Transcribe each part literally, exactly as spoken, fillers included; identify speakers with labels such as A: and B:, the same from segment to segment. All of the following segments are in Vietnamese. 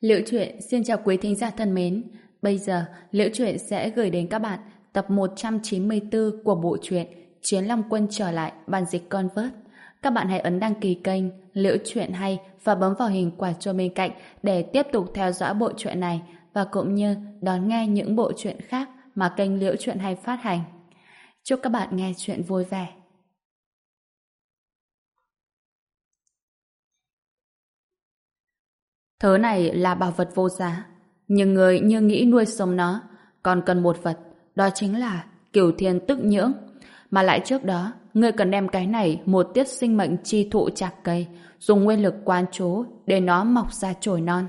A: Liễu Chuyện xin chào quý thính giả thân mến. Bây giờ, Liễu Chuyện sẽ gửi đến các bạn tập một trăm chín mươi tư của bộ truyện Chiến Long Quân trở lại bản dịch Convert. Các bạn hãy ấn đăng ký kênh Liễu Chuyện Hay và bấm vào hình quả chuông bên cạnh để tiếp tục theo dõi bộ truyện này và cũng như đón nghe những bộ truyện khác mà kênh Liễu Chuyện Hay phát hành. Chúc các bạn nghe chuyện vui vẻ. Thứ này là bảo vật vô giá, nhưng người như nghĩ nuôi sống nó, còn cần một vật, đó chính là Cửu Thiên Tức Nhưỡng. Mà lại trước đó, người cần đem cái này một tiết sinh mệnh chi thụ chạc cây, dùng nguyên lực quán chú để nó mọc ra chồi non.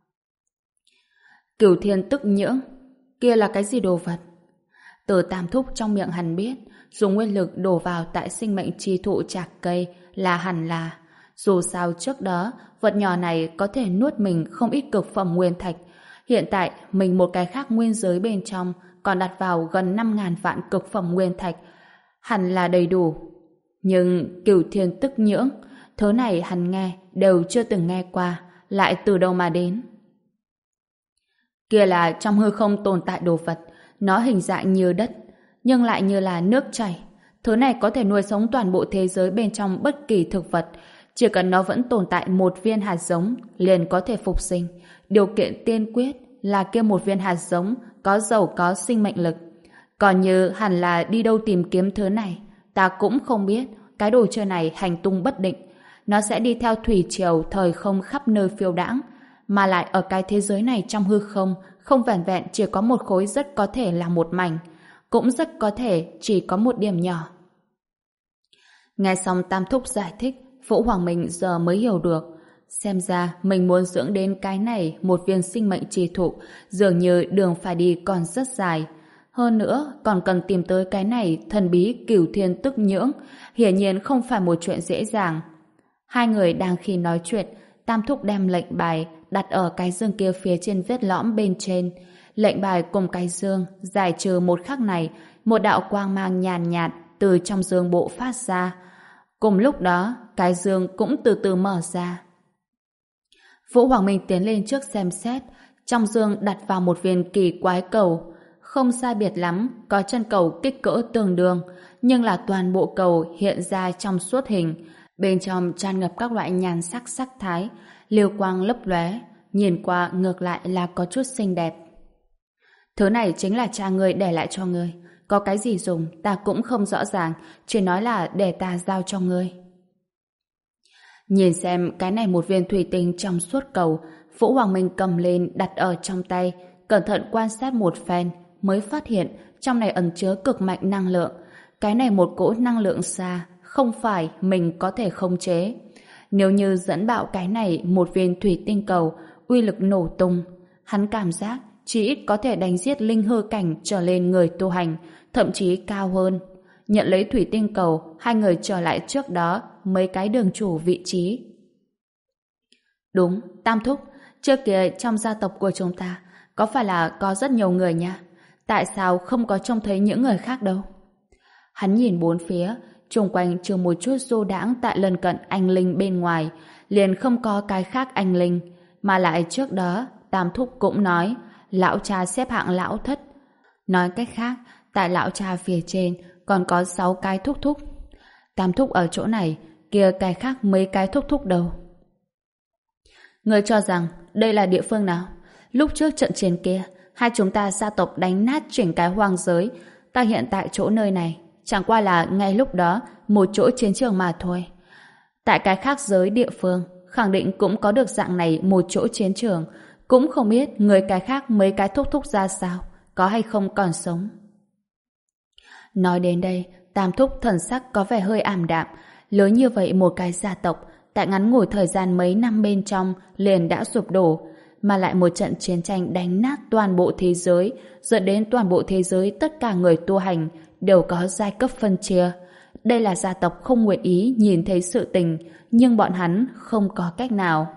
A: Cửu Thiên Tức Nhưỡng, kia là cái gì đồ vật? Từ Tam Thúc trong miệng hắn biết, dùng nguyên lực đổ vào tại sinh mệnh chi thụ chạc cây là hẳn là. Dù sao trước đó, vật nhỏ này có thể nuốt mình không ít cực phẩm nguyên thạch. Hiện tại, mình một cái khác nguyên giới bên trong còn đặt vào gần năm ngàn vạn cực phẩm nguyên thạch. Hẳn là đầy đủ. Nhưng Cửu Thiên Tức Nhưỡng, thứ này hắn nghe đều chưa từng nghe qua, lại từ đâu mà đến. Kia là trong hư không tồn tại đồ vật, nó hình dạng như đất, nhưng lại như là nước chảy. Thứ này có thể nuôi sống toàn bộ thế giới bên trong bất kỳ thực vật. Chỉ cần nó vẫn tồn tại một viên hạt giống liền có thể phục sinh. Điều kiện tiên quyết là kia một viên hạt giống có giàu có sinh mệnh lực. Còn như hẳn là đi đâu tìm kiếm thứ này, ta cũng không biết. Cái đồ chơi này hành tung bất định, nó sẽ đi theo thủy triều thời không khắp nơi phiêu đãng. Mà lại ở cái thế giới này trong hư không, không vẻn vẹn chỉ có một khối, rất có thể là một mảnh, cũng rất có thể chỉ có một điểm nhỏ. Nghe xong Tam Thúc giải thích, Vũ Hoàng Minh giờ mới hiểu được. Xem ra mình muốn dưỡng đến cái này một viên sinh mệnh chi thụ, dường như đường phải đi còn rất dài. Hơn nữa, còn cần tìm tới cái này thần bí Cửu Thiên Tức Nhưỡng, hiển nhiên không phải một chuyện dễ dàng. Hai người đang khi nói chuyện, Tam Thúc đem lệnh bài đặt ở cái dương kia phía trên vết lõm bên trên. Lệnh bài cùng cái dương giải trừ một khắc này, một đạo quang mang nhàn nhạt từ trong dương bộ phát ra. Cùng lúc đó, cái dương cũng từ từ mở ra. Vũ Hoàng Minh tiến lên trước xem xét, trong dương đặt vào một viên kỳ quái cầu. Không sai biệt lắm, có chân cầu kích cỡ tương đương, nhưng là toàn bộ cầu hiện ra trong suốt hình. Bên trong tràn ngập các loại nhan sắc sắc thái, liều quang lấp lóe, nhìn qua ngược lại là có chút xinh đẹp. Thứ này chính là cha ngươi để lại cho ngươi. Có cái gì dùng ta cũng không rõ ràng, chỉ nói là để ta giao cho ngươi. Nhìn xem cái này một viên thủy tinh trong suốt cầu, Vũ Hoàng Minh cầm lên đặt ở trong tay, cẩn thận quan sát một phen mới phát hiện trong này ẩn chứa cực mạnh năng lượng. Cái này một cỗ năng lượng xa, không phải mình có thể khống chế. Nếu như dẫn bạo cái này một viên thủy tinh cầu, uy lực nổ tung, hắn cảm giác chỉ ít có thể đánh giết linh hư cảnh trở lên người tu hành, thậm chí cao hơn. Nhận lấy thủy tinh cầu, hai người trở lại trước đó mấy cái đường chủ vị trí. Đúng, Tam Thúc, trước kia trong gia tộc của chúng ta có phải là có rất nhiều người nha? Tại sao không có trông thấy những người khác đâu? Hắn nhìn bốn phía, xung quanh trừ một chút du đãng tại lần cận anh linh bên ngoài, liền không có cái khác anh linh. Mà lại trước đó, Tam Thúc cũng nói, lão cha xếp hạng lão thất. Nói cách khác, tại lão cha phía trên còn có sáu cái thúc thúc. Tam Thúc ở chỗ này, kia cái khác mấy cái thúc thúc đâu. Người cho rằng đây là địa phương nào? Lúc trước trận chiến kia, hai chúng ta gia tộc đánh nát chỉnh cái hoang giới. Ta hiện tại chỗ nơi này, chẳng qua là ngay lúc đó một chỗ chiến trường mà thôi. Tại cái khác giới địa phương, khẳng định cũng có được dạng này một chỗ chiến trường. Cũng không biết người cái khác mấy cái thúc thúc ra sao, có hay không còn sống. Nói đến đây, Tam Thúc thần sắc có vẻ hơi ảm đạm. Lớn như vậy một cái gia tộc, tại ngắn ngủi thời gian mấy năm bên trong liền đã sụp đổ, mà lại một trận chiến tranh đánh nát toàn bộ thế giới, dẫn đến toàn bộ thế giới tất cả người tu hành đều có giai cấp phân chia. Đây là gia tộc không nguyện ý nhìn thấy sự tình, nhưng bọn hắn không có cách nào.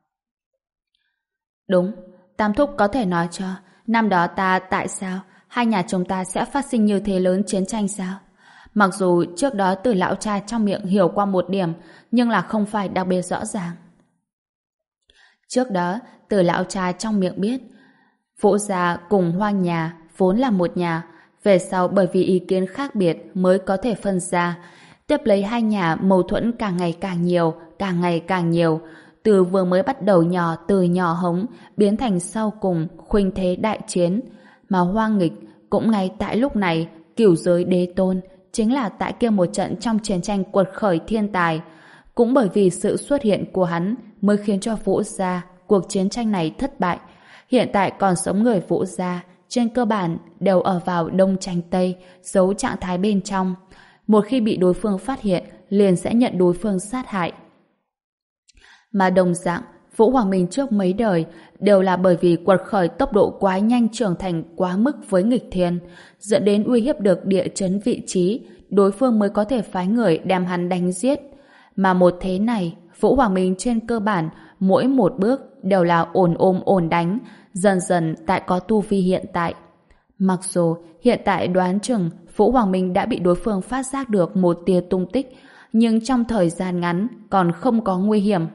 A: Đúng, Tam Thúc có thể nói cho năm đó ta tại sao hai nhà chúng ta sẽ phát sinh như thế lớn chiến tranh sao? Mặc dù trước đó từ lão cha trong miệng hiểu qua một điểm, nhưng là không phải đặc biệt rõ ràng. Trước đó, từ lão cha trong miệng biết, Vũ gia cùng Hoang nhà vốn là một nhà, về sau bởi vì ý kiến khác biệt mới có thể phân ra. Tiếp lấy hai nhà mâu thuẫn càng ngày càng nhiều, càng ngày càng nhiều. Từ vừa mới bắt đầu nhỏ từ nhỏ hống, biến thành sau cùng khuynh thế đại chiến. Mà Hoang Nghịch cũng ngay tại lúc này, cửu giới đế tôn, chính là tại kia một trận trong chiến tranh quật khởi thiên tài. Cũng bởi vì sự xuất hiện của hắn mới khiến cho Vũ gia cuộc chiến tranh này thất bại. Hiện tại còn sống người Vũ gia trên cơ bản đều ở vào đông tranh tây, giấu trạng thái bên trong. Một khi bị đối phương phát hiện, liền sẽ nhận đối phương sát hại. Mà đồng dạng, Vũ Hoàng Minh trước mấy đời đều là bởi vì quật khởi tốc độ quá nhanh trưởng thành quá mức với nghịch thiên, dẫn đến uy hiếp được địa chấn vị trí, đối phương mới có thể phái người đem hắn đánh giết. Mà một thế này, Vũ Hoàng Minh trên cơ bản mỗi một bước đều là ổn ôm ổn đánh, dần dần tại có tu vi hiện tại. Mặc dù hiện tại đoán chừng Vũ Hoàng Minh đã bị đối phương phát giác được một tia tung tích, nhưng trong thời gian ngắn còn không có nguy hiểm.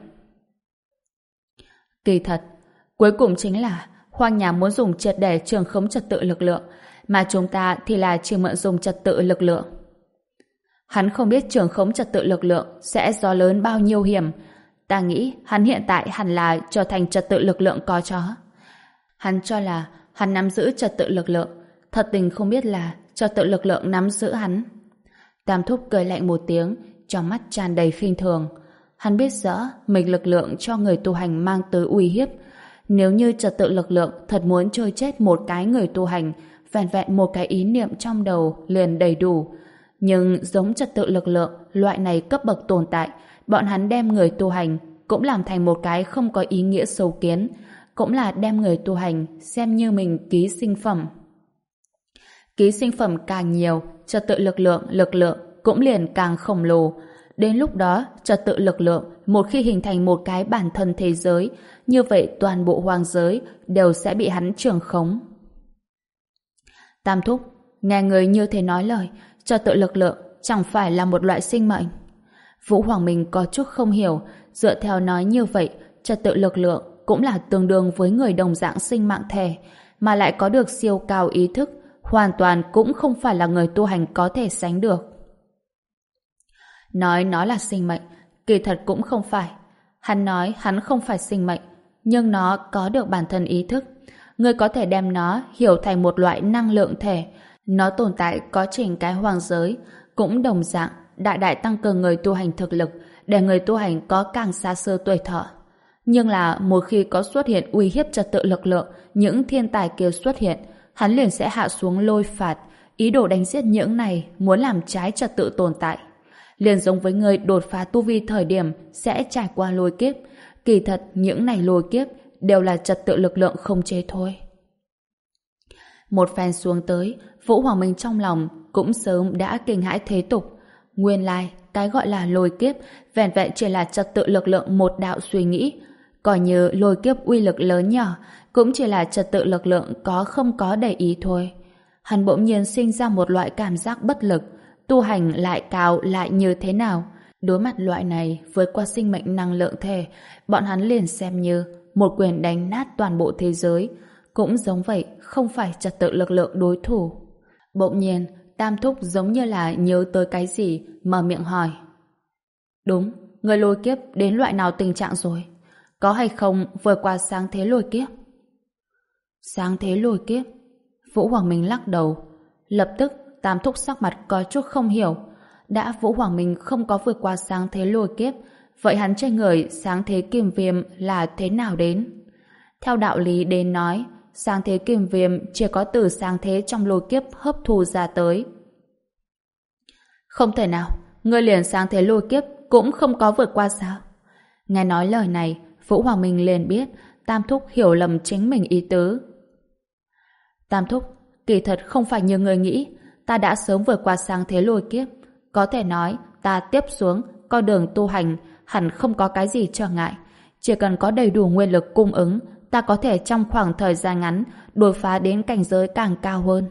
A: Kỳ thật, cuối cùng chính là Hoang nhà muốn dùng triệt để trường khống trật tự lực lượng, mà chúng ta thì là chỉ mượn dùng trật tự lực lượng. Hắn không biết trường khống trật tự lực lượng sẽ gió lớn bao nhiêu hiểm. Ta nghĩ hắn hiện tại hẳn là trở thành trật tự lực lượng có chó. Hắn cho là hắn nắm giữ trật tự lực lượng, thật tình không biết là trật tự lực lượng nắm giữ hắn. Tam Thúc cười lạnh một tiếng, trong mắt tràn đầy khinh thường. Hắn biết rõ mình lực lượng cho người tu hành mang tới uy hiếp. Nếu như trật tự lực lượng thật muốn chơi chết một cái người tu hành, vẹn vẹn một cái ý niệm trong đầu liền đầy đủ. Nhưng giống trật tự lực lượng, loại này cấp bậc tồn tại, bọn hắn đem người tu hành cũng làm thành một cái không có ý nghĩa sâu kiến, cũng là đem người tu hành xem như mình ký sinh phẩm. Ký sinh phẩm càng nhiều, trật tự lực lượng, lực lượng cũng liền càng khổng lồ. Đến lúc đó, trật tự lực lượng một khi hình thành một cái bản thân thế giới, như vậy toàn bộ hoàng giới đều sẽ bị hắn trưởng khống. Tam Thúc, nghe người như thế nói lời, trật tự lực lượng chẳng phải là một loại sinh mệnh. Vũ Hoàng Minh có chút không hiểu, dựa theo nói như vậy, trật tự lực lượng cũng là tương đương với người đồng dạng sinh mạng thể, mà lại có được siêu cao ý thức, hoàn toàn cũng không phải là người tu hành có thể sánh được. Nói nó là sinh mệnh, kỳ thật cũng không phải. Hắn nói hắn không phải sinh mệnh, nhưng nó có được bản thân ý thức. Người có thể đem nó hiểu thành một loại năng lượng thể. Nó tồn tại có trình cái hoàng giới, cũng đồng dạng đại đại tăng cường người tu hành thực lực, để người tu hành có càng xa xưa tuổi thọ. Nhưng là một khi có xuất hiện uy hiếp trật tự lực lượng, những thiên tài kia xuất hiện, hắn liền sẽ hạ xuống lôi phạt, ý đồ đánh giết những này muốn làm trái trật tự tồn tại. Liền giống với người đột phá tu vi thời điểm sẽ trải qua lôi kiếp, kỳ thật những này lôi kiếp đều là trật tự lực lượng không chế thôi. Một phen xuống tới, Vũ Hoàng Minh trong lòng cũng sớm đã kinh hãi thế tục. Nguyên lai, cái gọi là lôi kiếp vẹn vẹn chỉ là trật tự lực lượng một đạo suy nghĩ. Coi như lôi kiếp uy lực lớn nhỏ, cũng chỉ là trật tự lực lượng có không có để ý thôi. Hắn bỗng nhiên sinh ra một loại cảm giác bất lực, tu hành lại cao lại như thế nào? Đối mặt loại này với qua sinh mệnh năng lượng thể, bọn hắn liền xem như một quyền đánh nát toàn bộ thế giới. Cũng giống vậy, không phải trật tự lực lượng đối thủ. Bỗng nhiên, Tam Thúc giống như là nhớ tới cái gì, mở miệng hỏi. Đúng, người lôi kiếp đến loại nào tình trạng rồi? Có hay không vừa qua sáng thế lôi kiếp? Sáng thế lôi kiếp? Vũ Hoàng Minh lắc đầu. Lập tức, Tam Thúc sắc mặt có chút không hiểu. Đã Vũ Hoàng Minh không có vượt qua sáng thế lôi kiếp, vậy hắn trên người sáng thế kim viêm là thế nào đến? Theo đạo lý đến nói, sáng thế kim viêm chỉ có từ sáng thế trong lôi kiếp hấp thu ra tới. Không thể nào, ngươi liền sáng thế lôi kiếp cũng không có vượt qua sao? Nghe nói lời này, Vũ Hoàng Minh liền biết Tam Thúc hiểu lầm chính mình ý tứ. Tam Thúc, kỳ thật không phải như người nghĩ, ta đã sớm vượt qua sáng thế lôi kiếp. Có thể nói, ta tiếp xuống, con đường tu hành hẳn không có cái gì trở ngại. Chỉ cần có đầy đủ nguyên lực cung ứng, ta có thể trong khoảng thời gian ngắn đột phá đến cảnh giới càng cao hơn.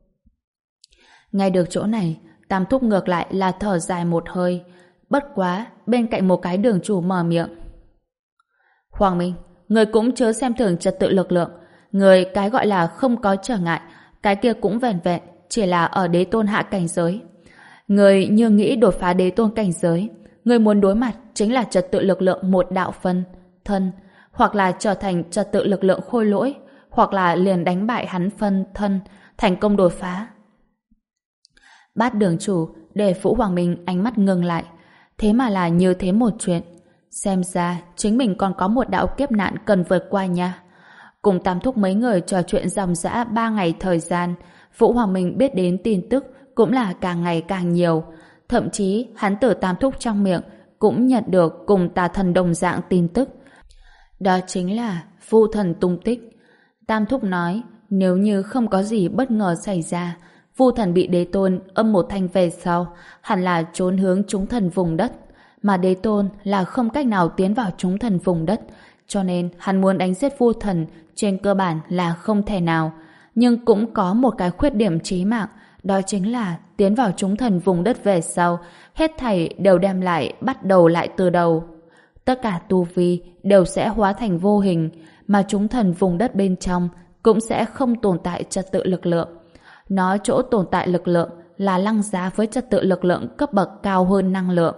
A: Nghe được chỗ này, Tam Thúc ngược lại là thở dài một hơi. Bất quá, bên cạnh một cái đường chủ mở miệng. Hoàng Minh, người cũng chớ xem thường trật tự lực lượng. Người cái gọi là không có trở ngại, cái kia cũng vẻn vẹn, chỉ là ở đế tôn hạ cảnh giới. Người như nghĩ đột phá đế tôn cảnh giới, người muốn đối mặt chính là trật tự lực lượng một đạo phân, thân, hoặc là trở thành trật tự lực lượng khôi lỗi, hoặc là liền đánh bại hắn phân, thân, thành công đột phá. Bát đường chủ để Vũ Hoàng Minh ánh mắt ngừng lại. Thế mà là như thế một chuyện. Xem ra chính mình còn có một đạo kiếp nạn cần vượt qua nha. Cùng Tam Thúc mấy người trò chuyện dòng dã ba ngày thời gian, Vũ Hoàng Minh biết đến tin tức cũng là càng ngày càng nhiều. Thậm chí hắn từ Tam Thúc trong miệng cũng nhận được cùng Tà Thần đồng dạng tin tức. Đó chính là Vu Thần tung tích. Tam Thúc nói nếu như không có gì bất ngờ xảy ra, Vu Thần bị đế tôn âm một thanh về sau hẳn là trốn hướng chúng thần vùng đất, mà đế tôn là không cách nào tiến vào chúng thần vùng đất, cho nên hắn muốn đánh giết Vu Thần trên cơ bản là không thể nào. Nhưng cũng có một cái khuyết điểm chí mạng, đó chính là tiến vào chúng thần vùng đất về sau, hết thảy đều đem lại bắt đầu lại từ đầu. Tất cả tu vi đều sẽ hóa thành vô hình, mà chúng thần vùng đất bên trong cũng sẽ không tồn tại trật tự lực lượng. Nó chỗ tồn tại lực lượng là lăng giá với trật tự lực lượng cấp bậc cao hơn năng lượng.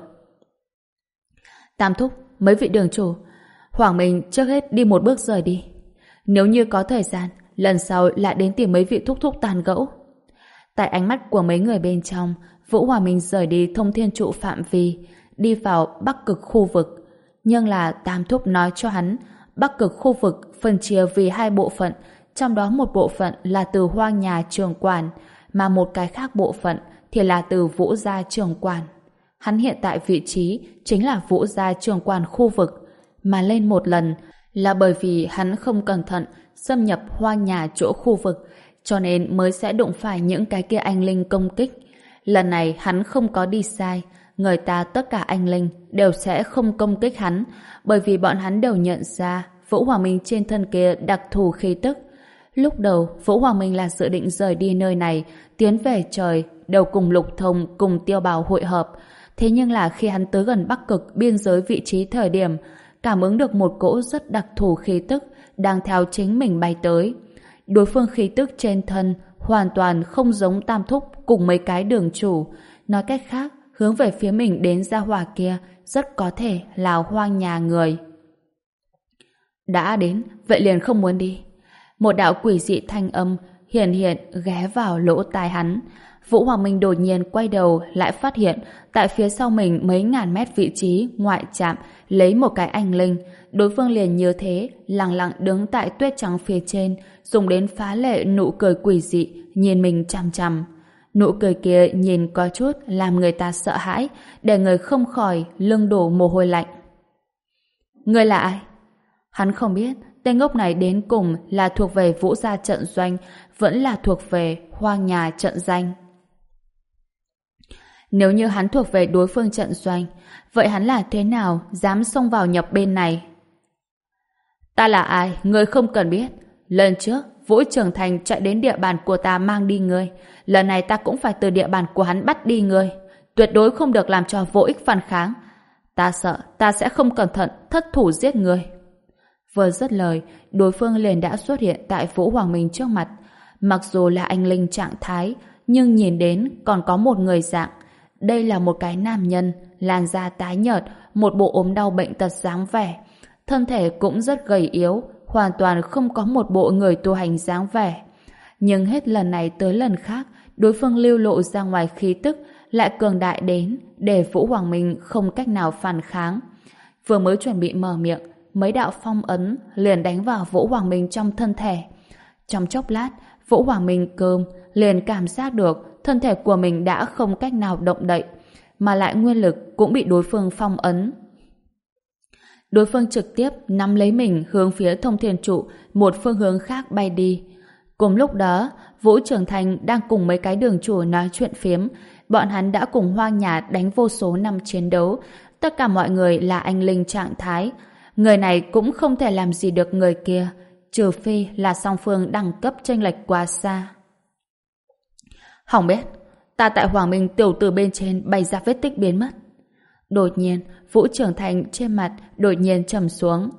A: Tam Thúc, mấy vị đường chủ, Hoàng Minh trước hết đi một bước rời đi. Nếu như có thời gian, lần sau lại đến tìm mấy vị thúc thúc tàn gẫu. Tại ánh mắt của mấy người bên trong, Vũ Hoàng Minh rời đi thông thiên trụ phạm vi, đi vào Bắc Cực khu vực. Nhưng là Tam Thúc nói cho hắn, Bắc Cực khu vực phân chia vì hai bộ phận, trong đó một bộ phận là từ Hoang Nhà Trường Quản, mà một cái khác bộ phận thì là từ Vũ Gia Trường Quản. Hắn hiện tại vị trí chính là Vũ Gia Trường Quản khu vực, mà lên một lần là bởi vì hắn không cẩn thận xâm nhập Hoang Nhà chỗ khu vực, cho nên mới sẽ đụng phải những cái kia anh linh công kích. Lần này hắn không có đi sai, người ta tất cả anh linh đều sẽ không công kích hắn, bởi vì bọn hắn đều nhận ra Vũ Hoàng Minh trên thân kia đặc thù khí tức. Lúc đầu Vũ Hoàng Minh là dự định rời đi nơi này, tiến về trời, đều cùng Lục Thông cùng Tiêu Bảo hội hợp. Thế nhưng là khi hắn tới gần Bắc Cực biên giới vị trí thời điểm, cảm ứng được một cỗ rất đặc thù khí tức đang theo chính mình bay tới. Đối phương khí tức trên thân hoàn toàn không giống Tam Thúc cùng mấy cái đường chủ. Nói cách khác, hướng về phía mình đến gia hỏa kia rất có thể là Hoang Nhà người. Đã đến, vậy liền không muốn đi. Một đạo quỷ dị thanh âm hiển hiện ghé vào lỗ tai hắn. Vũ Hoàng Minh đột nhiên quay đầu lại phát hiện tại phía sau mình mấy ngàn mét vị trí ngoại trạm lấy một cái anh linh. Đối phương liền như thế lặng lặng đứng tại tuyết trắng phía trên, dùng đến phá lệ nụ cười quỷ dị nhìn mình chằm chằm. Nụ cười kia nhìn có chút làm người ta sợ hãi, để người không khỏi lưng đổ mồ hôi lạnh. Người là ai? Hắn không biết tên ngốc này đến cùng là thuộc về Vũ Gia trận doanh vẫn là thuộc về Hoang Nhà trận danh. Nếu như hắn thuộc về đối phương trận doanh, vậy hắn là thế nào dám xông vào nhập bên này? Ta là ai, ngươi không cần biết. Lần trước, Vũ Trường Thành chạy đến địa bàn của ta mang đi ngươi. Lần này ta cũng phải từ địa bàn của hắn bắt đi ngươi. Tuyệt đối không được làm cho vô ích phản kháng. Ta sợ ta sẽ không cẩn thận thất thủ giết ngươi. Vừa dứt lời, đối phương liền đã xuất hiện tại Vũ Hoàng Minh trước mặt. Mặc dù là anh linh trạng thái, nhưng nhìn đến còn có một người dạng. Đây là một cái nam nhân, làn da tái nhợt, một bộ ốm đau bệnh tật dáng vẻ. Thân thể cũng rất gầy yếu, hoàn toàn không có một bộ người tu hành dáng vẻ. Nhưng hết lần này tới lần khác, đối phương lưu lộ ra ngoài khí tức lại cường đại đến để Vũ Hoàng Minh không cách nào phản kháng. Vừa mới chuẩn bị mở miệng, mấy đạo phong ấn liền đánh vào Vũ Hoàng Minh trong thân thể. Trong chốc lát, Vũ Hoàng Minh cơm liền cảm giác được thân thể của mình đã không cách nào động đậy, mà lại nguyên lực cũng bị đối phương phong ấn. Đối phương trực tiếp nắm lấy mình hướng phía thông thiên trụ một phương hướng khác bay đi. Cùng lúc đó, Vũ Trường Thành đang cùng mấy cái đường chủ nói chuyện phiếm. Bọn hắn đã cùng Hoang Nhà đánh vô số năm chiến đấu. Tất cả mọi người là anh linh trạng thái. Người này cũng không thể làm gì được người kia, trừ phi là song phương đẳng cấp chênh lệch quá xa. Hỏng bét, ta tại Hoàng Minh tiểu tử bên trên bày ra vết tích biến mất. Đột nhiên, Vũ Trường Thành trên mặt đột nhiên trầm xuống.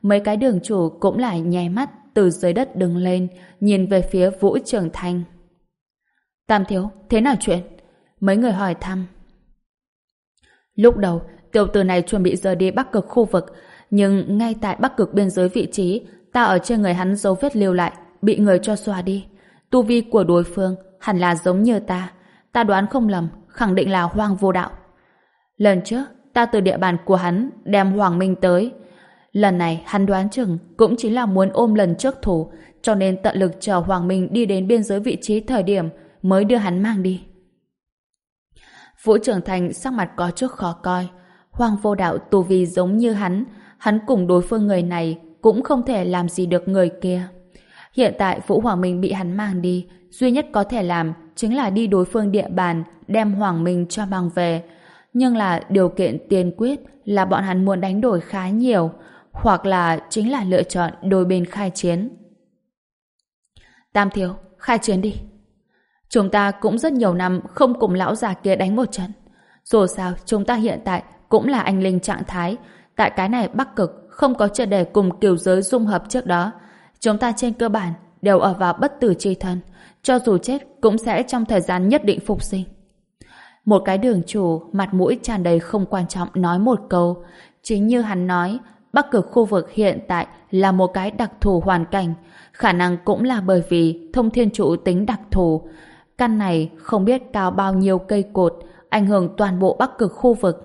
A: Mấy cái đường chủ cũng lại nháy mắt từ dưới đất đứng lên, nhìn về phía Vũ Trường Thành. Tam thiếu, thế nào chuyện? Mấy người hỏi thăm. Lúc đầu, tiểu tử này chuẩn bị rời đi Bắc Cực khu vực, nhưng ngay tại Bắc Cực biên giới vị trí, ta ở trên người hắn dấu vết lưu lại, bị người cho xóa đi. Tu vi của đối phương hẳn là giống như ta. Ta đoán không lầm, khẳng định là Hoang Vô Đạo. Lần trước, ta từ địa bàn của hắn đem Hoàng Minh tới. Lần này hắn đoán chừng cũng chính là muốn ôm lần trước thủ, cho nên tận lực chờ Hoàng Minh đi đến biên giới vị trí thời điểm mới đưa hắn mang đi. Vũ Trường Thành sắc mặt có chút khó coi. Hoang Vô Đạo tu vi giống như hắn, hắn cùng đối phương người này cũng không thể làm gì được người kia. Hiện tại Vũ Hoàng Minh bị hắn mang đi, duy nhất có thể làm chính là đi đối phương địa bàn, đem Hoàng Minh cho mang về. Nhưng là điều kiện tiên quyết là bọn hắn muốn đánh đổi khá nhiều, hoặc là chính là lựa chọn đôi bên khai chiến. Tam thiếu, khai chiến đi. Chúng ta cũng rất nhiều năm không cùng lão già kia đánh một trận. Dù sao, chúng ta hiện tại cũng là anh linh trạng thái. Tại cái này Bắc Cực không có triệt để cùng kiều giới dung hợp trước đó. Chúng ta trên cơ bản đều ở vào bất tử chi thân. Cho dù chết cũng sẽ trong thời gian nhất định phục sinh. Một cái đường chủ mặt mũi tràn đầy không quan trọng nói một câu. Chính như hắn nói, Bắc Cực khu vực hiện tại là một cái đặc thù hoàn cảnh. Khả năng cũng là bởi vì thông thiên trụ tính đặc thù. Căn này không biết cao bao nhiêu cây cột, ảnh hưởng toàn bộ Bắc Cực khu vực.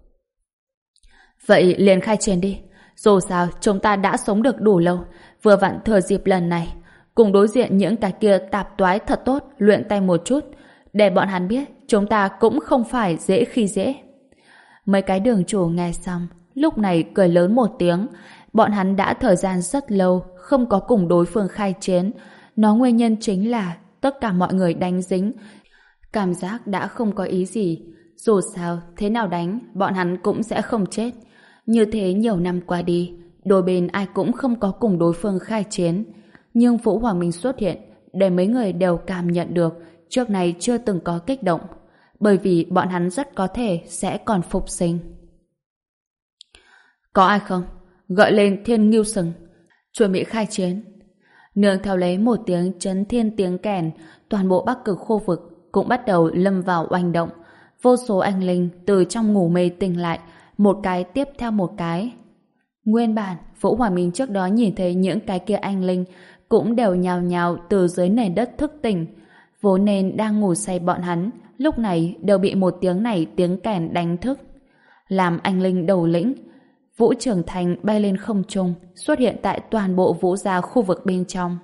A: Vậy liền khai chiến đi. Dù sao chúng ta đã sống được đủ lâu, vừa vặn thừa dịp lần này cùng đối diện những cái kia tạp toái thật tốt, luyện tay một chút, để bọn hắn biết chúng ta cũng không phải dễ khi dễ. Mấy cái đường chủ nghe xong, lúc này cười lớn một tiếng. Bọn hắn đã thời gian rất lâu không có cùng đối phương khai chiến. Nó nguyên nhân chính là tất cả mọi người đánh dính, cảm giác đã không có ý gì. Dù sao, thế nào đánh, bọn hắn cũng sẽ không chết. Như thế nhiều năm qua đi, đôi bên ai cũng không có cùng đối phương khai chiến. Nhưng Vũ Hoàng Minh xuất hiện để mấy người đều cảm nhận được trước này chưa từng có kích động, bởi vì bọn hắn rất có thể sẽ còn phục sinh. Có ai không? Gọi lên Thiên Ngưu Sừng, chuẩn bị khai chiến. Nương theo lấy một tiếng chấn thiên tiếng kèn, toàn bộ Bắc Cực khu vực cũng bắt đầu lâm vào oanh động. Vô số anh linh từ trong ngủ mê tỉnh lại, một cái tiếp theo một cái. Nguyên bản, Vũ Hoàng Minh trước đó nhìn thấy những cái kia anh linh cũng đều nhào nhào từ dưới nền đất thức tỉnh. Vốn nên đang ngủ say bọn hắn, lúc này đều bị một tiếng này tiếng kèn đánh thức. Làm anh linh đầu lĩnh, Vũ Trường Thành bay lên không trung, xuất hiện tại toàn bộ Vũ gia khu vực bên trong.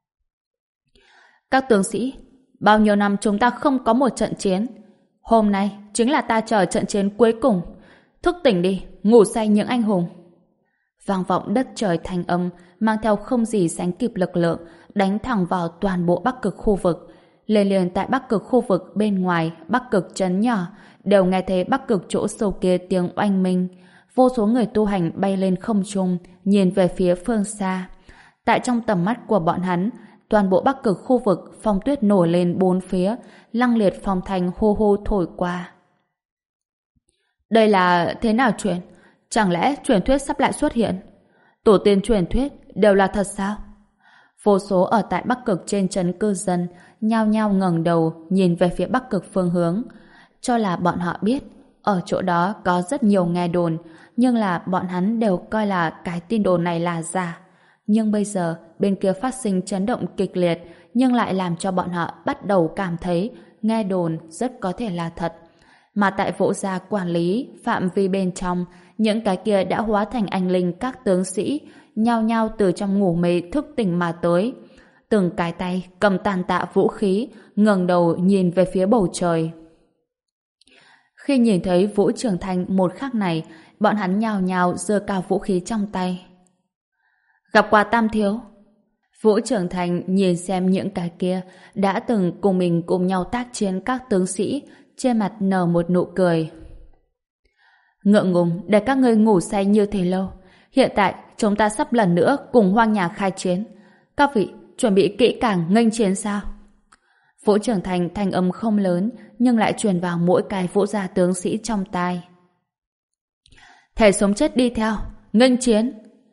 A: Các tướng sĩ, bao nhiêu năm chúng ta không có một trận chiến. Hôm nay chính là ta chờ trận chiến cuối cùng. Thức tỉnh đi, ngủ say những anh hùng. Vang vọng đất trời thanh âm, mang theo không gì sánh kịp lực lượng, đánh thẳng vào toàn bộ Bắc Cực khu vực. Lên liền tại Bắc Cực khu vực bên ngoài, Bắc Cực trấn nhỏ, đều nghe thấy Bắc Cực chỗ sâu kia tiếng oanh minh. Vô số người tu hành bay lên không trung, nhìn về phía phương xa. Tại trong tầm mắt của bọn hắn, toàn bộ Bắc Cực khu vực phong tuyết nổi lên bốn phía, lăng liệt phong thành hô hô thổi qua. Đây là thế nào chuyện? Chẳng lẽ truyền thuyết sắp lại xuất hiện? Tổ tiên truyền thuyết đều là thật sao? Vô số ở tại Bắc Cực trên trấn cư dân nhao nhao ngẩng đầu nhìn về phía Bắc Cực phương hướng, cho là bọn họ biết ở chỗ đó có rất nhiều nghe đồn, nhưng là bọn hắn đều coi là cái tin đồn này là giả. Nhưng bây giờ bên kia phát sinh chấn động kịch liệt, nhưng lại làm cho bọn họ bắt đầu cảm thấy nghe đồn rất có thể là thật. Mà tại Vũ gia quản lý phạm vi bên trong, những cái kia đã hóa thành anh linh các tướng sĩ nhao nhao từ trong ngủ mê thức tỉnh mà tới. Từng cái tay cầm tàn tạ vũ khí, ngẩng đầu nhìn về phía bầu trời. Khi nhìn thấy Vũ Trường Thành một khắc này, bọn hắn nhao nhao giơ cao vũ khí trong tay. Gặp qua Tam thiếu. Vũ Trường Thành nhìn xem những cái kia đã từng cùng mình cùng nhau tác chiến các tướng sĩ, trên mặt nở một nụ cười. Ngượng ngùng để các ngươi ngủ say như thế lâu. Hiện tại chúng ta sắp lần nữa cùng Hoang Nhà khai chiến. Các vị chuẩn bị kỹ càng nghênh chiến sao? Vũ Trường Thành thanh âm không lớn nhưng lại truyền vào mỗi cái Vũ gia tướng sĩ trong tai. Thể sống chết đi theo, nghênh chiến.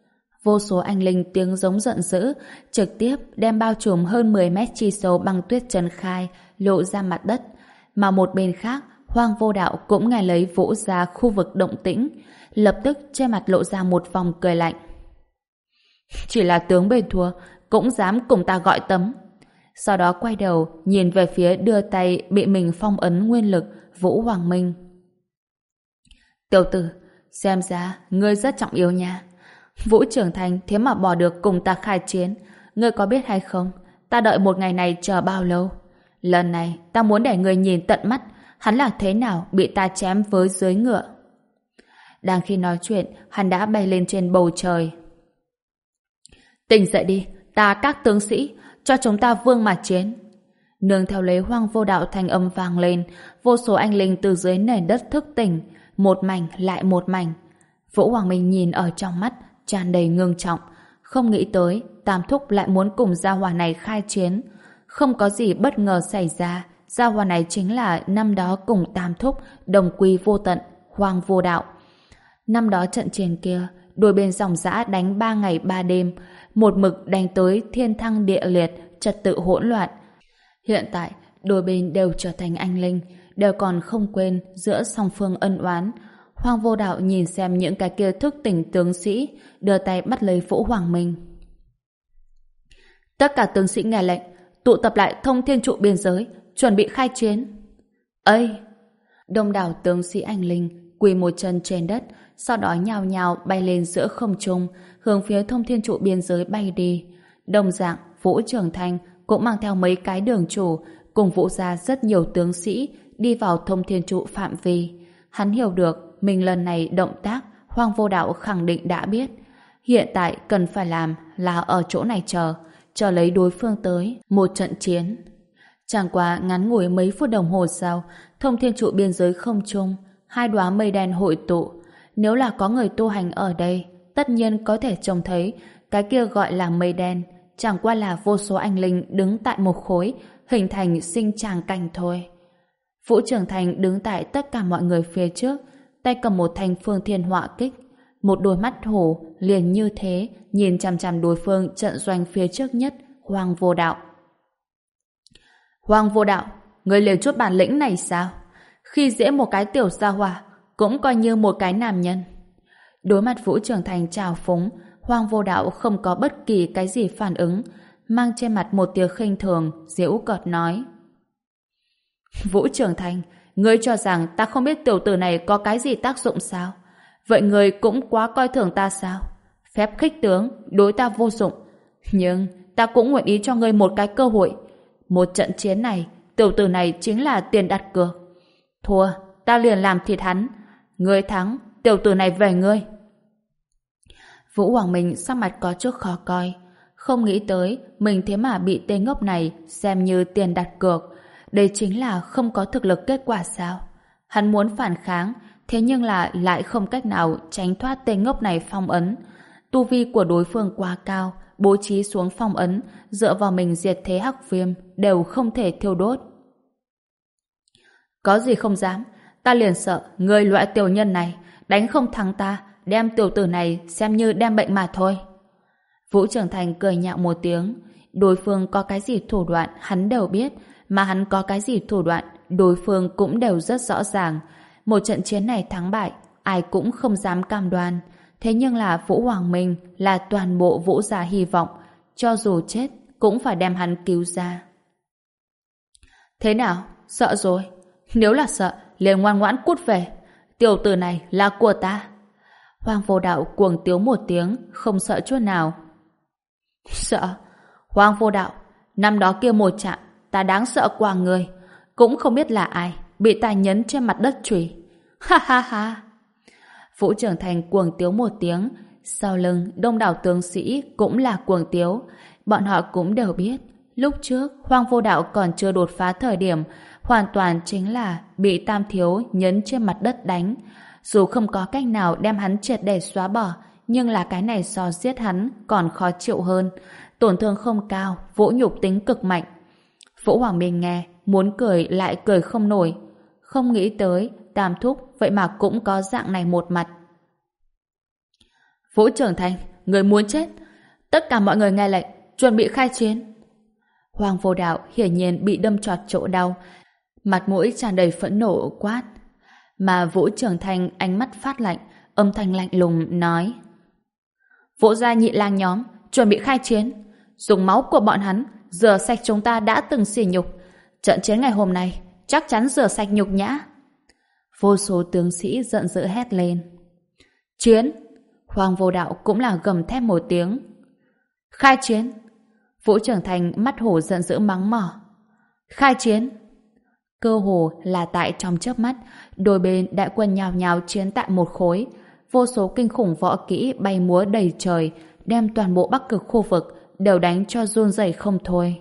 A: Vô số anh linh tiếng giống giận dữ, trực tiếp đem bao trùm hơn mười mét chi sâu băng tuyết trần khai, lộ ra mặt đất. Mà một bên khác, Hoang Vô Đạo cũng nghe lấy Vũ ra khu vực động tĩnh, lập tức trên mặt lộ ra một vòng cười lạnh. Chỉ là tướng bên thua, cũng dám cùng ta gọi tấm. Sau đó quay đầu, nhìn về phía đưa tay bị mình phong ấn nguyên lực, Vũ Hoàng Minh. Tiểu tử, xem ra ngươi rất trọng yếu nha. Vũ trưởng thành thế mà bỏ được cùng ta khai chiến. Ngươi có biết hay không, ta đợi một ngày này chờ bao lâu. Lần này ta muốn để ngươi nhìn tận mắt hắn là thế nào bị ta chém với dưới ngựa. Đang khi nói chuyện, hắn đã bay lên trên bầu trời. Tỉnh dậy đi, ta các tướng sĩ, cho chúng ta vương mà chiến. Nương theo lấy Hoang Vô Đạo thanh âm vang lên, vô số anh linh từ dưới nền đất thức tỉnh, một mảnh lại một mảnh. Vũ Hoàng Minh nhìn ở trong mắt, tràn đầy ngưng trọng, không nghĩ tới Tam Thúc lại muốn cùng gia hỏa này khai chiến. Không có gì bất ngờ xảy ra, gia hỏa này chính là năm đó cùng Tam Thúc đồng quy vô tận, Hoang Vô Đạo. Năm đó trận chiến kia, đôi bên dòng dã đánh ba ngày ba đêm, một mực đánh tới thiên thăng địa liệt, trật tự hỗn loạn. Hiện tại, đôi bên đều trở thành anh linh, đều còn không quên giữa song phương ân oán. Hoang Vô Đạo nhìn xem những cái kia thức tỉnh tướng sĩ, đưa tay bắt lấy Vũ Hoàng Minh. Tất cả tướng sĩ nghe lệnh, tụ tập lại thông thiên trụ biên giới, chuẩn bị khai chiến. Ây! Đông đảo tướng sĩ anh linh quỳ một chân trên đất, sau đó nhào nhào bay lên giữa không trung, hướng phía thông thiên trụ biên giới bay đi. Đồng dạng, Vũ Trưởng Thành cũng mang theo mấy cái đường chủ, cùng Vũ ra rất nhiều tướng sĩ đi vào thông thiên trụ phạm vi. Hắn hiểu được mình lần này động tác, Hoang Vô Đạo khẳng định đã biết. Hiện tại cần phải làm là ở chỗ này chờ, chờ lấy đối phương tới một trận chiến. Chẳng qua ngắn ngủi mấy phút đồng hồ sau, thông thiên trụ biên giới không trung, hai đóa mây đen hội tụ. Nếu là có người tu hành ở đây, tất nhiên có thể trông thấy cái kia gọi là mây đen, chẳng qua là vô số anh linh đứng tại một khối, hình thành sinh tràng cảnh thôi. Vũ Trưởng Thành đứng tại tất cả mọi người phía trước, tay cầm một thanh phương thiên họa kích, một đôi mắt hổ liền như thế nhìn chằm chằm đối phương trận doanh phía trước nhất, Hoang Vô Đạo. Hoang Vô Đạo, người liền chút bản lĩnh này sao? Khi dễ một cái tiểu gia hỏa cũng coi như một cái nam nhân. Đối mặt Vũ Trưởng Thành trào phúng, Hoang Vô Đạo không có bất kỳ cái gì phản ứng, mang trên mặt một tia khinh thường, giễu cợt nói: Vũ Trưởng Thành, ngươi cho rằng ta không biết tiểu tử này có cái gì tác dụng sao? Vậy ngươi cũng quá coi thường ta sao? Phép khích tướng đối ta vô dụng, nhưng ta cũng nguyện ý cho ngươi một cái cơ hội. Một trận chiến này, tiểu tử này chính là tiền đặt cược. Thua, ta liền làm thịt hắn. Ngươi thắng, tiểu tử này về ngươi. Vũ Hoàng Minh sắc mặt có chút khó coi, không nghĩ tới mình thế mà bị tên ngốc này xem như tiền đặt cược. Đây chính là không có thực lực kết quả sao? Hắn muốn phản kháng, thế nhưng là lại không cách nào tránh thoát tên ngốc này phong ấn. Tu vi của đối phương quá cao, bố trí xuống phong ấn, dựa vào mình diệt thế hắc viêm đều không thể thiêu đốt. Có gì không dám, ta liền sợ người loại tiểu nhân này đánh không thắng ta, đem tiểu tử này xem như đem bệnh mà thôi. Vũ Trưởng Thành cười nhạo một tiếng, đối phương có cái gì thủ đoạn hắn đều biết, mà hắn có cái gì thủ đoạn đối phương cũng đều rất rõ ràng. Một trận chiến này thắng bại ai cũng không dám cam đoan, thế nhưng là Vũ Hoàng Minh là toàn bộ Vũ gia hy vọng, cho dù chết cũng phải đem hắn cứu ra. Thế nào? Sợ rồi? Nếu là sợ, liền ngoan ngoãn cút về. Tiểu tử này là của ta. Hoang Vô Đạo cuồng tiếu một tiếng, không sợ chút nào. Sợ? Hoang Vô Đạo, năm đó kia một chạm, ta đáng sợ qua người, cũng không biết là ai bị ta nhấn trên mặt đất chùy. Ha ha ha. Vũ Trưởng Thành cuồng tiếu một tiếng, sau lưng đông đảo tướng sĩ cũng là cuồng tiếu. Bọn họ cũng đều biết, lúc trước Hoang Vô Đạo còn chưa đột phá thời điểm, hoàn toàn chính là bị Tam Thiếu nhấn trên mặt đất đánh. Dù không có cách nào đem hắn triệt để xóa bỏ, nhưng là cái này so giết hắn còn khó chịu hơn. Tổn thương không cao, vỗ nhục tính cực mạnh. Vũ Hoàng Minh nghe, muốn cười lại cười không nổi. Không nghĩ tới, Tam Thúc vậy mà cũng có dạng này một mặt. Vũ Trưởng Thành, người muốn chết. Tất cả mọi người nghe lệnh, chuẩn bị khai chiến. Hoàng Vô Đạo hiển nhiên bị đâm chọt chỗ đau, mặt mũi tràn đầy phẫn nộ quát. Mà Vũ Trường Thanh ánh mắt phát lạnh, âm thanh lạnh lùng nói: Vũ gia nhị lang nhóm chuẩn bị khai chiến, dùng máu của bọn hắn rửa sạch chúng ta đã từng sỉ nhục. Trận chiến ngày hôm nay chắc chắn rửa sạch nhục nhã. Vô số tướng sĩ giận dữ hét lên. Chiến! Hoàng Vô Đạo cũng là gầm thét một tiếng. Khai chiến! Vũ Trường Thành mắt hổ giận dữ mắng mỏ. Khai chiến! Cơ hồ là tại trong chớp mắt, đôi bên đại quân nhào nhào chiến tại một khối. Vô số kinh khủng võ kỹ bay múa đầy trời, đem toàn bộ Bắc Cực khu vực đều đánh cho run rẩy không thôi.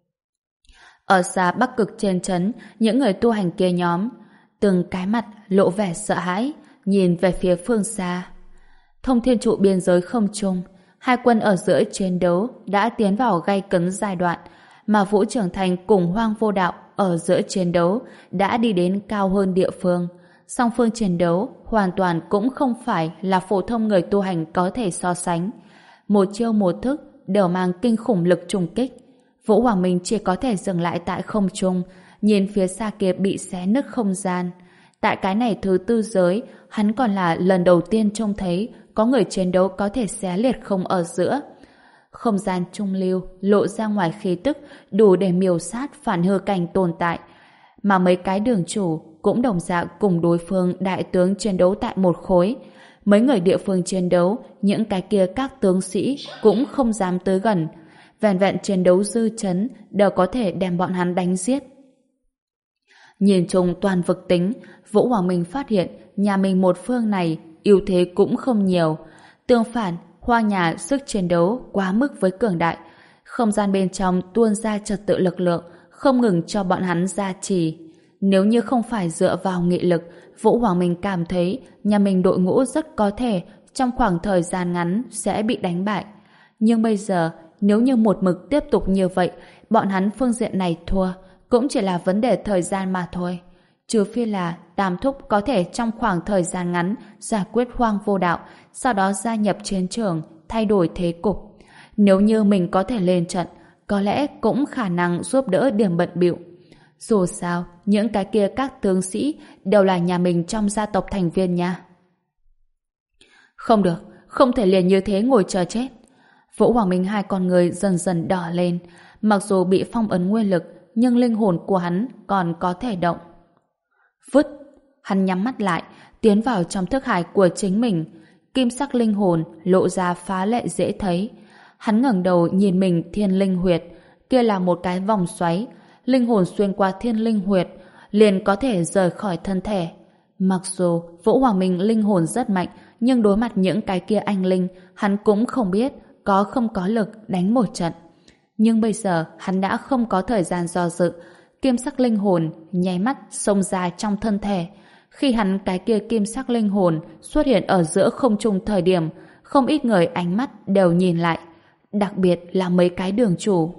A: Ở xa Bắc Cực trên trấn, những người tu hành kia nhóm, từng cái mặt lộ vẻ sợ hãi, nhìn về phía phương xa. Thông thiên trụ biên giới không trung, hai quân ở giữa chiến đấu đã tiến vào gay cấn giai đoạn, mà Vũ Trường Thành cùng Hoang Vô Đạo ở giữa chiến đấu đã đi đến cao hơn địa phương. Song phương chiến đấu hoàn toàn cũng không phải là phổ thông người tu hành có thể so sánh. Một chiêu một thức đều mang kinh khủng lực trùng kích. Vũ Hoàng Minh chỉ có thể dừng lại tại không trung, nhìn phía xa kia bị xé nứt không gian. Tại cái này thứ tư giới, hắn còn là lần đầu tiên trông thấy có người chiến đấu có thể xé liệt không ở giữa. Không gian trung lưu lộ ra ngoài khí tức đủ để miêu sát phản hư cảnh tồn tại, mà mấy cái đường chủ cũng đồng dạng cùng đối phương đại tướng chiến đấu tại một khối. Mấy người địa phương chiến đấu, những cái kia các tướng sĩ cũng không dám tới gần. Vẹn vẹn chiến đấu dư chấn đều có thể đem bọn hắn đánh giết. Nhìn chung toàn vực tính, Vũ Hoàng Minh phát hiện nhà mình một phương này ưu thế cũng không nhiều. Tương phản, Hoa Nhà sức chiến đấu quá mức với cường đại. Không gian bên trong tuôn ra trật tự lực lượng, không ngừng cho bọn hắn gia trì. Nếu như không phải dựa vào nghị lực, Vũ Hoàng Minh cảm thấy nhà mình đội ngũ rất có thể trong khoảng thời gian ngắn sẽ bị đánh bại. Nhưng bây giờ, nếu như một mực tiếp tục như vậy, bọn hắn phương diện này thua, cũng chỉ là vấn đề thời gian mà thôi. Trừ phi là Tam Thúc có thể trong khoảng thời gian ngắn giải quyết Hoang Vô Đạo, sau đó gia nhập chiến trường, thay đổi thế cục. Nếu như mình có thể lên trận, có lẽ cũng khả năng giúp đỡ điểm bận bịu. Dù sao, những cái kia các tướng sĩ đều là nhà mình trong gia tộc thành viên nha. Không được, không thể liền như thế ngồi chờ chết. Vũ Hoàng Minh hai con người dần dần đỏ lên, mặc dù bị phong ấn nguyên lực, nhưng linh hồn của hắn còn có thể động. Vứt, hắn nhắm mắt lại, tiến vào trong thức hải của chính mình. Kim sắc linh hồn lộ ra phá lệ dễ thấy. Hắn ngẩng đầu nhìn mình thiên linh huyệt, kia là một cái vòng xoáy. Linh hồn xuyên qua thiên linh huyệt, liền có thể rời khỏi thân thể. Mặc dù Vũ Hoàng Minh linh hồn rất mạnh, nhưng đối mặt những cái kia anh linh, hắn cũng không biết có không có lực đánh một trận. Nhưng bây giờ hắn đã không có thời gian do dự. Kim sắc linh hồn nháy mắt xông ra trong thân thể. Khi hắn cái kia kim sắc linh hồn xuất hiện ở giữa không trung thời điểm, không ít người ánh mắt đều nhìn lại, đặc biệt là mấy cái đường chủ.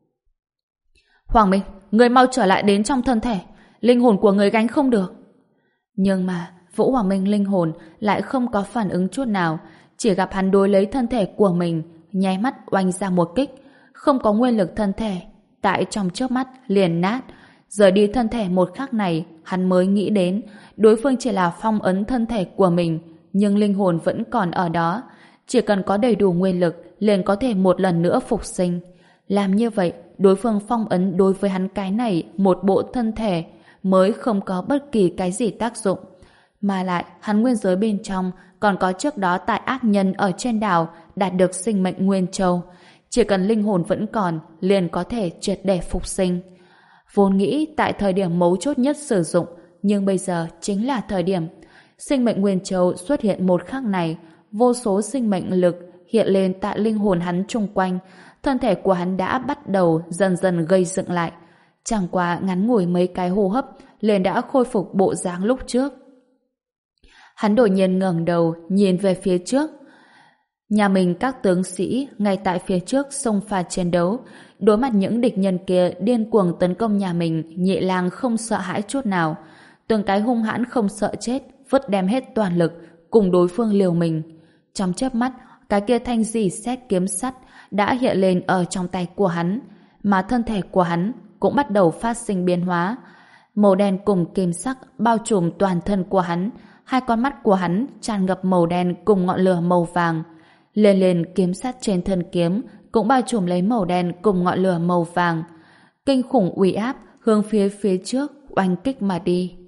A: Hoàng Minh, người mau trở lại đến trong thân thể, linh hồn của người gánh không được. Nhưng mà Vũ Hoàng Minh linh hồn lại không có phản ứng chút nào, chỉ gặp hắn đối lấy thân thể của mình, nháy mắt oanh ra một kích, không có nguyên lực thân thể, tại trong chớp mắt liền nát. Rời đi thân thể một khắc này, hắn mới nghĩ đến đối phương chỉ là phong ấn thân thể của mình, nhưng linh hồn vẫn còn ở đó. Chỉ cần có đầy đủ nguyên lực, liền có thể một lần nữa phục sinh. Làm như vậy, đối phương phong ấn đối với hắn cái này một bộ thân thể mới không có bất kỳ cái gì tác dụng. Mà lại, hắn nguyên giới bên trong còn có trước đó tại ác nhân ở trên đảo đạt được sinh mệnh nguyên châu. Chỉ cần linh hồn vẫn còn, liền có thể triệt để phục sinh. Vốn nghĩ tại thời điểm mấu chốt nhất sử dụng, nhưng bây giờ chính là thời điểm. Sinh mệnh nguyên châu xuất hiện một khắc này, vô số sinh mệnh lực hiện lên tại linh hồn hắn chung quanh. Thân thể của hắn đã bắt đầu dần dần gây dựng lại. Chẳng qua ngắn ngủi mấy cái hô hấp, liền đã khôi phục bộ dáng lúc trước. Hắn đột nhiên ngẩng đầu nhìn về phía trước. Nhà mình các tướng sĩ ngay tại phía trước xông pha chiến đấu, đối mặt những địch nhân kia điên cuồng tấn công nhà mình, Nhị Lang không sợ hãi chút nào, từng cái hung hãn không sợ chết, vứt đem hết toàn lực cùng đối phương liều mình. Trong chớp mắt, cái kia thanh dì xét kiếm sắt đã hiện lên ở trong tay của hắn, mà thân thể của hắn cũng bắt đầu phát sinh biến hóa. Màu đen cùng kim sắc bao trùm toàn thân của hắn, hai con mắt của hắn tràn ngập màu đen cùng ngọn lửa màu vàng. Lên lên kiếm sắt trên thân kiếm cũng bao trùm lấy màu đen cùng ngọn lửa màu vàng. Kinh khủng uy áp hướng phía phía trước oanh kích mà đi.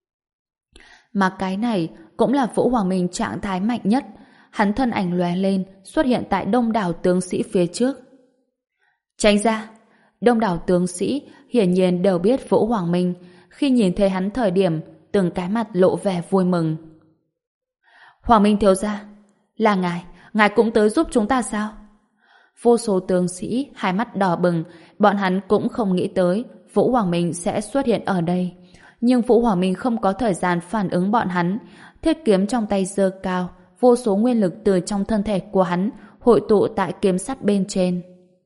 A: Mà cái này cũng là Vũ Hoàng Minh trạng thái mạnh nhất. Hắn thân ảnh lóe lên, xuất hiện tại đông đảo tướng sĩ phía trước. Tránh ra! Đông đảo tướng sĩ hiển nhiên đều biết Vũ Hoàng Minh. Khi nhìn thấy hắn thời điểm, từng cái mặt lộ vẻ vui mừng. Hoàng Minh thiếu gia, là ngài, ngài cũng tới giúp chúng ta sao? Vô số tướng sĩ hai mắt đỏ bừng, bọn hắn cũng không nghĩ tới Vũ Hoàng Minh sẽ xuất hiện ở đây. Nhưng Vũ Hoàng Minh không có thời gian phản ứng bọn hắn. Thiết kiếm trong tay giơ cao, vô số nguyên lực từ trong thân thể của hắn hội tụ tại kiếm sắt bên trên.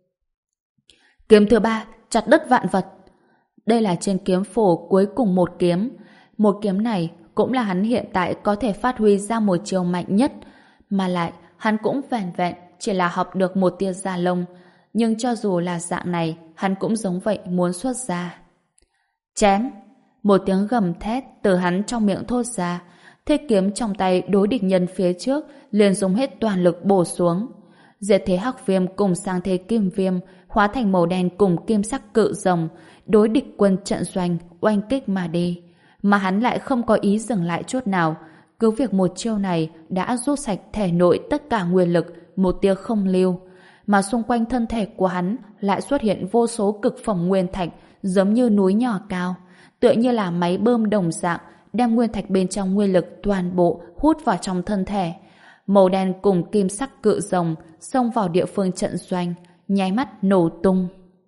A: Kiếm thứ ba, chặt đứt vạn vật. Đây là trên kiếm phổ cuối cùng một kiếm. Một kiếm này cũng là hắn hiện tại có thể phát huy ra một chiêu mạnh nhất, mà lại hắn cũng vẻn vẹn chỉ là học được một tia da lông. Nhưng cho dù là dạng này, hắn cũng giống vậy muốn xuất ra. Chém! Một tiếng gầm thét từ hắn trong miệng thốt ra. Thiết kiếm trong tay đối địch nhân phía trước liền dùng hết toàn lực bổ xuống. Diệt thế hắc viêm cùng sang thế kim viêm hóa thành màu đen cùng kim sắc cự rồng, đối địch quân trận doanh oanh kích mà đi. Mà hắn lại không có ý dừng lại chút nào. Cứ việc một chiêu này đã rút sạch thể nội tất cả nguyên lực, một tia không lưu. Mà xung quanh thân thể của hắn lại xuất hiện vô số cực phẩm nguyên thạch giống như núi nhỏ cao, tựa như là máy bơm đồng dạng, đem nguyên thạch bên trong nguyên lực toàn bộ hút vào trong thân thể. Màu đen cùng kim sắc cự rồng xông vào địa phương trận doanh, nháy mắt nổ tung.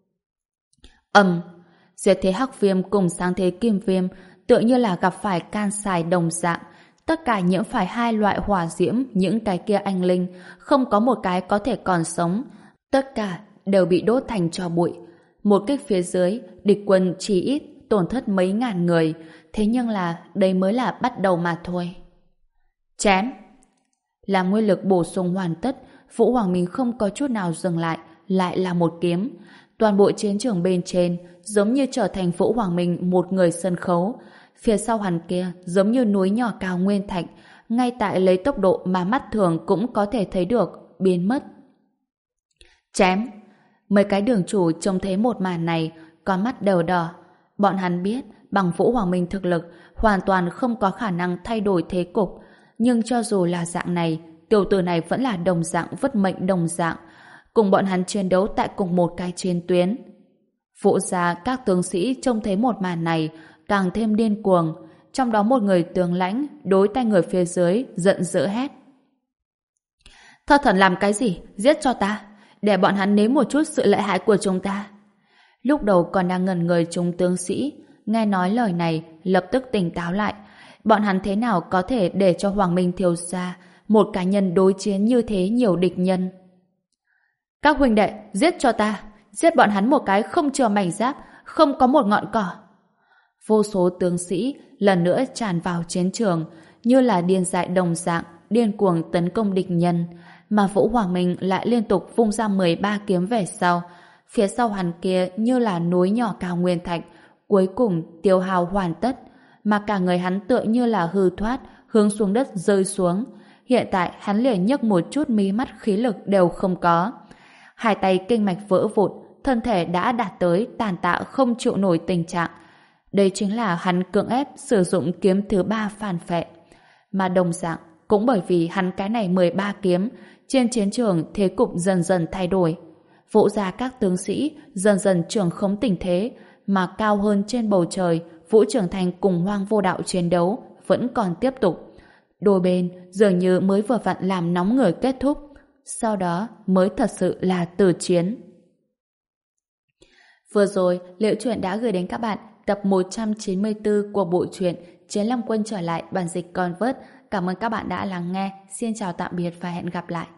A: Ầm! Diệt thế hắc viêm cùng sáng thế kim viêm tựa như là gặp phải can xài đồng dạng, tất cả nhiễm phải hai loại hỏa diễm, những cái kia anh linh, không có một cái có thể còn sống, tất cả đều bị đốt thành tro bụi. Một kích phía dưới, địch quân chỉ ít tổn thất mấy ngàn người, thế nhưng là đây mới là bắt đầu mà thôi. Chém! Làm nguyên lực bổ sung hoàn tất, Vũ Hoàng Minh không có chút nào dừng lại, lại là một kiếm. Toàn bộ chiến trường bên trên giống như trở thành Vũ Hoàng Minh một người sân khấu. Phía sau hắn kia giống như núi nhỏ cao nguyên thạch, ngay tại lấy tốc độ mà mắt thường cũng có thể thấy được, biến mất. Chém! Mấy cái đường chủ trông thấy một màn này, con mắt đều đỏ. Bọn hắn biết bằng Vũ Hoàng Minh thực lực hoàn toàn không có khả năng thay đổi thế cục, nhưng cho dù là dạng này, tiểu tử này vẫn là đồng dạng vất mệnh đồng dạng, cùng bọn hắn chiến đấu tại cùng một cái chiến tuyến. Phụ gia các tướng sĩ trông thấy một màn này càng thêm điên cuồng, trong đó một người tướng lãnh đối tay người phía dưới giận dữ hét: Thơ thần làm cái gì? Giết cho ta, để bọn hắn nếm một chút sự lợi hại của chúng ta. Lúc đầu còn đang ngẩn người chúng tướng sĩ nghe nói lời này lập tức tỉnh táo lại. Bọn hắn thế nào có thể để cho Hoàng Minh thiếu gia một cá nhân đối chiến như thế nhiều địch nhân? Các huynh đệ, giết cho ta, giết bọn hắn một cái không chừa mảnh giáp, không có một ngọn cỏ. Vô số tướng sĩ lần nữa tràn vào chiến trường, như là điên dại đồng dạng, điên cuồng tấn công địch nhân, mà Vũ Hoàng Minh lại liên tục vung ra mười ba kiếm về sau. Phía sau hắn kia như là núi nhỏ cao nguyên thạch, cuối cùng tiêu hao hoàn tất, mà cả người hắn tựa như là hư thoát, hướng xuống đất rơi xuống. Hiện tại hắn liền nhấc một chút mí mắt khí lực đều không có. Hai tay kinh mạch vỡ vụn, thân thể đã đạt tới tàn tạ không chịu nổi tình trạng. Đây chính là hắn cưỡng ép sử dụng kiếm thứ ba phản phệ. Mà đồng dạng, cũng bởi vì hắn cái này mười ba kiếm, trên chiến trường thế cục dần dần thay đổi. Vũ gia các tướng sĩ dần dần trưởng khống tình thế, mà cao hơn trên bầu trời, Vũ Trường Thành cùng Hoang Vô Đạo chiến đấu vẫn còn tiếp tục. Đôi bên dường như mới vừa vặn làm nóng người kết thúc, sau đó mới thật sự là từ chiến. Vừa rồi, Liễu Chuyện đã gửi đến các bạn tập một trăm chín mươi tư của bộ truyện Chiến Long Quân trở lại bản dịch Convert. Cảm ơn các bạn đã lắng nghe. Xin chào tạm biệt và hẹn gặp lại.